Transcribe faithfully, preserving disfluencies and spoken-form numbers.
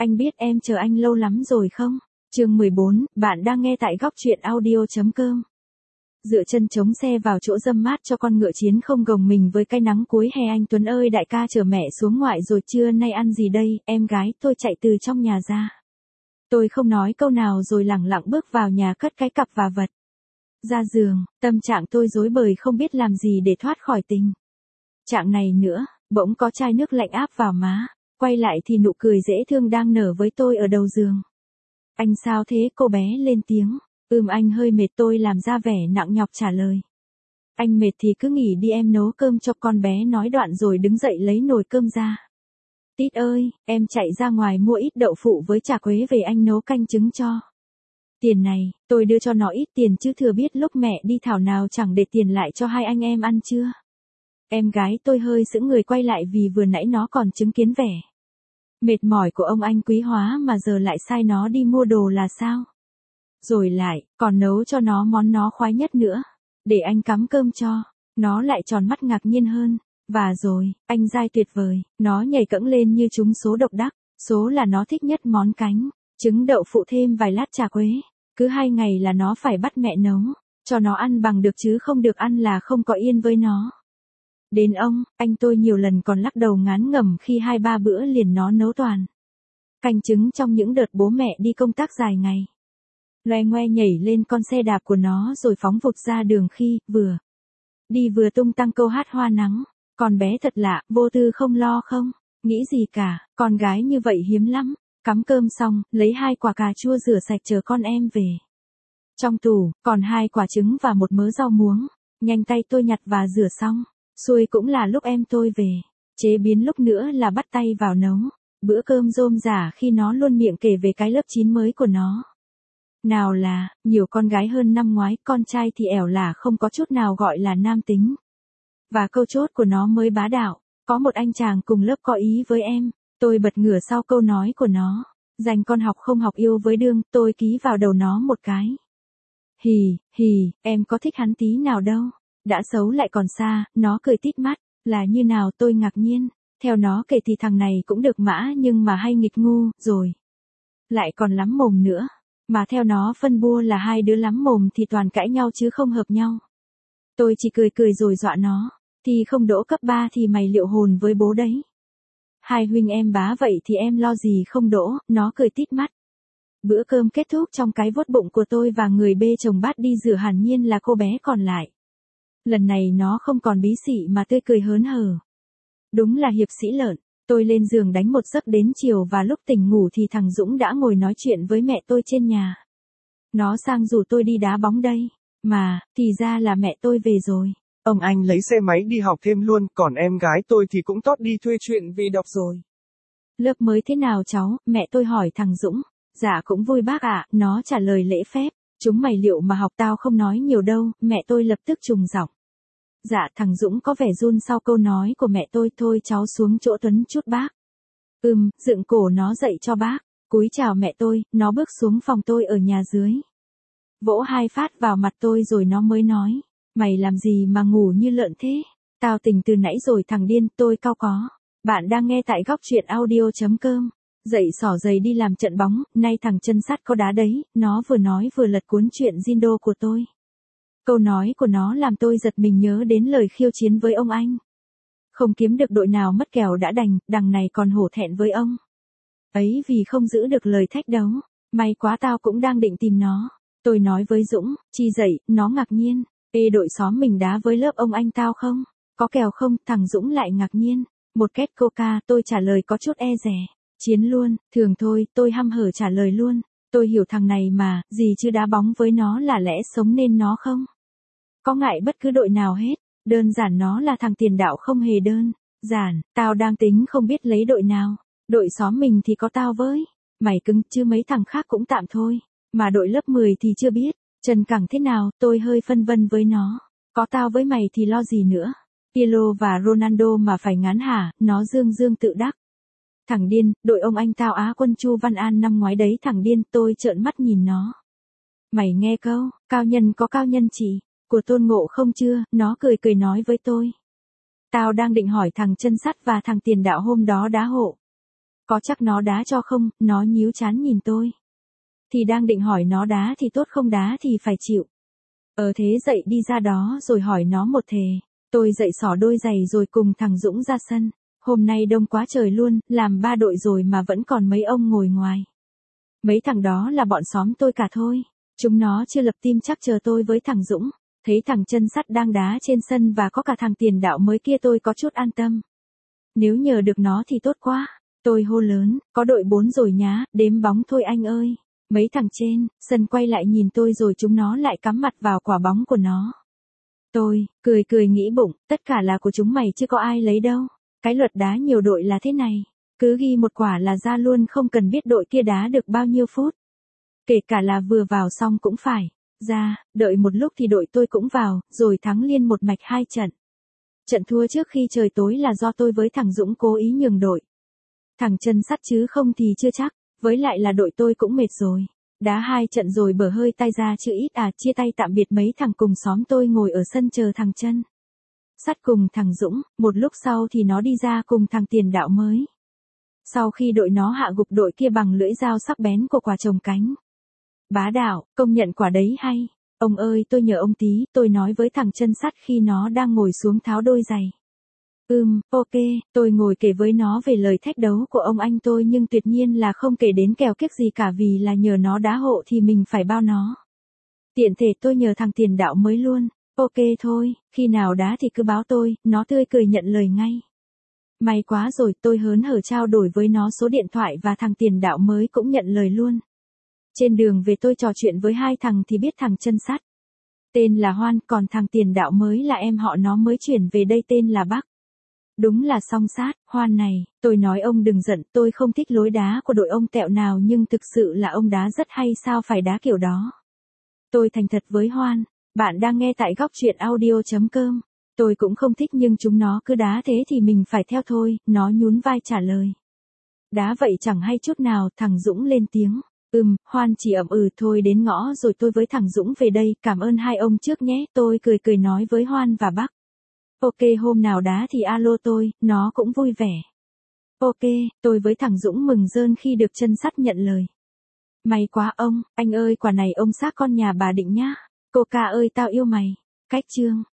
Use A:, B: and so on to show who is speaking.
A: Anh biết em chờ anh lâu lắm rồi không? Chương mười bốn, bạn đang nghe tại góc truyện audio.com. Dựa chân chống xe vào chỗ râm mát cho con ngựa chiến không gồng mình với cái nắng cuối hè. Anh Tuấn ơi, đại ca chở mẹ xuống ngoại rồi, trưa nay ăn gì đây? Em gái tôi chạy từ trong nhà ra. Tôi không nói câu nào rồi lẳng lặng bước vào nhà cất cái cặp và vật ra giường. Tâm trạng tôi rối bời không biết làm gì để thoát khỏi tình trạng này nữa. Bỗng có chai nước lạnh áp vào má. Quay lại thì nụ cười dễ thương đang nở với tôi ở đầu giường. Anh sao thế? Cô bé lên tiếng. Ừm, anh hơi mệt. Tôi làm ra vẻ nặng nhọc trả lời. Anh mệt thì cứ nghỉ đi, em nấu cơm cho con bé, nói đoạn rồi đứng dậy lấy nồi cơm ra. Tít ơi, em chạy ra ngoài mua ít đậu phụ với chả quế về anh nấu canh trứng cho. Tiền này, tôi đưa cho nó ít tiền chứ thừa biết lúc mẹ đi thảo nào chẳng để tiền lại cho hai anh em ăn chưa. Em gái tôi hơi sững người quay lại vì vừa nãy nó còn chứng kiến vẻ mệt mỏi của ông anh Quý Hóa mà giờ lại sai nó đi mua đồ là sao? Rồi lại, còn nấu cho nó món nó khoái nhất nữa. Để anh cắm cơm cho. Nó lại tròn mắt ngạc nhiên hơn. Và rồi, anh dai tuyệt vời. Nó nhảy cẫng lên như trúng số độc đắc. Số là nó thích nhất món cánh trứng đậu phụ thêm vài lát chả quế. Cứ hai ngày là nó phải bắt mẹ nấu cho nó ăn bằng được, chứ không được ăn là không có yên với nó. Đến ông, anh tôi nhiều lần còn lắc đầu ngán ngẩm khi hai ba bữa liền nó nấu toàn canh trứng trong những đợt bố mẹ đi công tác dài ngày. Loe ngoe nhảy lên con xe đạp của nó rồi phóng vụt ra đường, khi vừa đi vừa tung tăng câu hát hoa nắng. Con bé thật lạ, vô tư không lo không nghĩ gì cả, con gái như vậy hiếm lắm. Cắm cơm xong, lấy hai quả cà chua rửa sạch chờ con em về. Trong tủ, còn hai quả trứng và một mớ rau muống. Nhanh tay tôi nhặt và rửa xong. Xuôi cũng là lúc em tôi về. Chế biến lúc nữa là bắt tay vào nấu bữa cơm rôm rả khi nó luôn miệng kể về cái lớp chín mới của nó. Nào là, nhiều con gái hơn năm ngoái, con trai thì ẻo lả không có chút nào gọi là nam tính. Và câu chốt của nó mới bá đạo. Có một anh chàng cùng lớp có ý với em. Tôi bật ngửa sau câu nói của nó. Dành con học không học yêu với đương, tôi ký vào đầu nó một cái. Hì, hì, em có thích hắn tí nào đâu. Đã xấu lại còn xa, nó cười tít mắt. Là như nào? Tôi ngạc nhiên. Theo nó kể thì thằng này cũng được mã nhưng mà hay nghịch ngu, rồi lại còn lắm mồm nữa. Mà theo nó phân bua là hai đứa lắm mồm thì toàn cãi nhau chứ không hợp nhau. Tôi chỉ cười cười rồi dọa nó. Thì không đỗ cấp ba thì mày liệu hồn với bố đấy. Hai huynh em bá vậy thì em lo gì không đỗ, nó cười tít mắt. Bữa cơm kết thúc trong cái vốt bụng của tôi và người bê chồng bát đi rửa, hẳn nhiên là cô bé còn lại. Lần này nó không còn bí xị mà tươi cười hớn hở. Đúng là hiệp sĩ lợn. Tôi lên giường đánh một giấc đến chiều và lúc tỉnh ngủ thì thằng Dũng đã ngồi nói chuyện với mẹ tôi trên nhà. Nó sang rủ tôi đi đá bóng đây. Mà, thì ra là mẹ tôi về rồi.
B: Ông anh lấy xe máy đi học thêm luôn, còn em gái tôi thì cũng tót đi thuê chuyện về đọc rồi.
A: Lớp mới thế nào cháu? Mẹ tôi hỏi thằng Dũng. Dạ cũng vui bác ạ, nó trả lời lễ phép. Chúng mày liệu mà học tao không nói nhiều đâu, mẹ tôi lập tức trùng giọng. Dạ, thằng Dũng có vẻ run sau câu nói của mẹ tôi. Thôi cháu xuống chỗ Tuấn chút bác. Ừm, dựng cổ nó dậy cho bác. Cúi chào mẹ tôi, nó bước xuống phòng tôi ở nhà dưới. Vỗ hai phát vào mặt tôi rồi nó mới nói. Mày làm gì mà ngủ như lợn thế? Tao tỉnh từ nãy rồi thằng điên. Tôi cau có. Bạn đang nghe tại góc truyện audio.com. Dậy xỏ giày đi làm trận bóng, nay thằng chân sắt có đá đấy. Nó vừa nói vừa lật cuốn truyện Jindo của tôi. Câu nói của nó làm tôi giật mình nhớ đến lời khiêu chiến với ông anh. Không kiếm được đội nào mất kèo đã đành, đằng này còn hổ thẹn với ông ấy vì không giữ được lời thách đấu. May quá tao cũng đang định tìm nó. Tôi nói với Dũng, chi dậy, nó ngạc nhiên. Ê, đội xóm mình đá với lớp ông anh tao không? Có kèo không? Thằng Dũng lại ngạc nhiên. Một két coca, tôi trả lời có chút e dè. Chiến luôn, thường thôi, tôi hăm hở trả lời luôn. Tôi hiểu thằng này mà, gì chứ đá bóng với nó là lẽ sống nên nó không có ngại bất cứ đội nào hết. Đơn giản nó là thằng tiền đạo không hề đơn giản. Tao đang tính không biết lấy đội nào. Đội xóm mình thì có tao với mày cứng, chứ mấy thằng khác cũng tạm thôi. Mà đội lớp mười thì chưa biết Trần Cẳng thế nào. Tôi hơi phân vân với nó. Có tao với mày thì lo gì nữa. Pirlo và Ronaldo mà phải ngán hả? Nó dương dương tự đắc. Thằng điên, đội ông anh tao Á quân Chu Văn An năm ngoái đấy. Thằng điên. Tôi trợn mắt nhìn nó. Mày nghe câu, cao nhân có cao nhân chỉ của Tôn Ngộ không chưa? Nó cười cười nói với tôi. Tao đang định hỏi thằng chân sắt và thằng tiền đạo hôm đó đá hộ Có chắc nó đá cho không, nó nhíu chán nhìn tôi. Thì đang định hỏi nó đá thì tốt không đá thì phải chịu. Ờ thế dậy đi ra đó rồi hỏi nó một thề. Tôi dậy xỏ đôi giày rồi cùng thằng Dũng ra sân. Hôm nay đông quá trời luôn, làm ba đội rồi mà vẫn còn mấy ông ngồi ngoài. Mấy thằng đó là bọn xóm tôi cả thôi. Chúng nó chưa lập team chắc chờ tôi với thằng Dũng. Thấy thằng chân sắt đang đá trên sân và có cả thằng tiền đạo mới kia tôi có chút an tâm. Nếu nhờ được nó thì tốt quá. Tôi hô lớn, có đội bốn rồi nhá, đếm bóng thôi anh ơi. Mấy thằng trên, sân quay lại nhìn tôi rồi chúng nó lại cắm mặt vào quả bóng của nó. Tôi, cười cười nghĩ bụng, tất cả là của chúng mày chứ có ai lấy đâu. Cái luật đá nhiều đội là thế này. Cứ ghi một quả là ra luôn không cần biết đội kia đá được bao nhiêu phút. Kể cả là vừa vào xong cũng phải. Ra, đợi một lúc thì đội tôi cũng vào, rồi thắng liên một mạch hai trận. Trận thua trước khi trời tối là do tôi với thằng Dũng cố ý nhường đội. Thằng chân sắt chứ không thì chưa chắc, với lại là đội tôi cũng mệt rồi. Đá hai trận rồi bở hơi tay ra chứ ít à, chia tay tạm biệt mấy thằng cùng xóm tôi ngồi ở sân chờ thằng chân sắt cùng thằng Dũng, một lúc sau thì nó đi ra cùng thằng tiền đạo mới. Sau khi đội nó hạ gục đội kia bằng lưỡi dao sắc bén của quả trồng cánh. Bá đạo, công nhận quả đấy hay. Ông ơi tôi nhờ ông tí, tôi nói với thằng chân sắt khi nó đang ngồi xuống tháo đôi giày. Ừm, ok, tôi ngồi kể với nó về lời thách đấu của ông anh tôi nhưng tuyệt nhiên là không kể đến kèo kiếc gì cả vì là nhờ nó đá hộ thì mình phải bao nó. Tiện thể tôi nhờ thằng tiền đạo mới luôn. Ok thôi, khi nào đá thì cứ báo tôi, nó tươi cười nhận lời ngay. May quá rồi, tôi hớn hở trao đổi với nó số điện thoại và thằng tiền đạo mới cũng nhận lời luôn. Trên đường về tôi trò chuyện với hai thằng thì biết thằng chân sắt tên là Hoan, còn thằng tiền đạo mới là em họ nó mới chuyển về đây tên là Bắc. Đúng là song sát, Hoan này, tôi nói ông đừng giận, tôi không thích lối đá của đội ông tẹo nào nhưng thực sự là ông đá rất hay sao phải đá kiểu đó. Tôi thành thật với Hoan, bạn đang nghe tại góc truyện audio chấm com. Tôi cũng không thích nhưng chúng nó cứ đá thế thì mình phải theo thôi, nó nhún vai trả lời. Đá vậy chẳng hay chút nào, thằng Dũng lên tiếng. Ừm, Hoan chỉ ậm ừ thôi đến ngõ rồi tôi với thằng Dũng về đây, cảm ơn hai ông trước nhé, tôi cười cười nói với Hoan và Bắc. Ok hôm nào đá thì alo tôi, nó cũng vui vẻ. Ok, tôi với thằng Dũng mừng rơn khi được chân sắt nhận lời. May quá ông, anh ơi quả này ông xác con nhà bà Định nhá. Cô ca ơi tao yêu mày. Cách chương.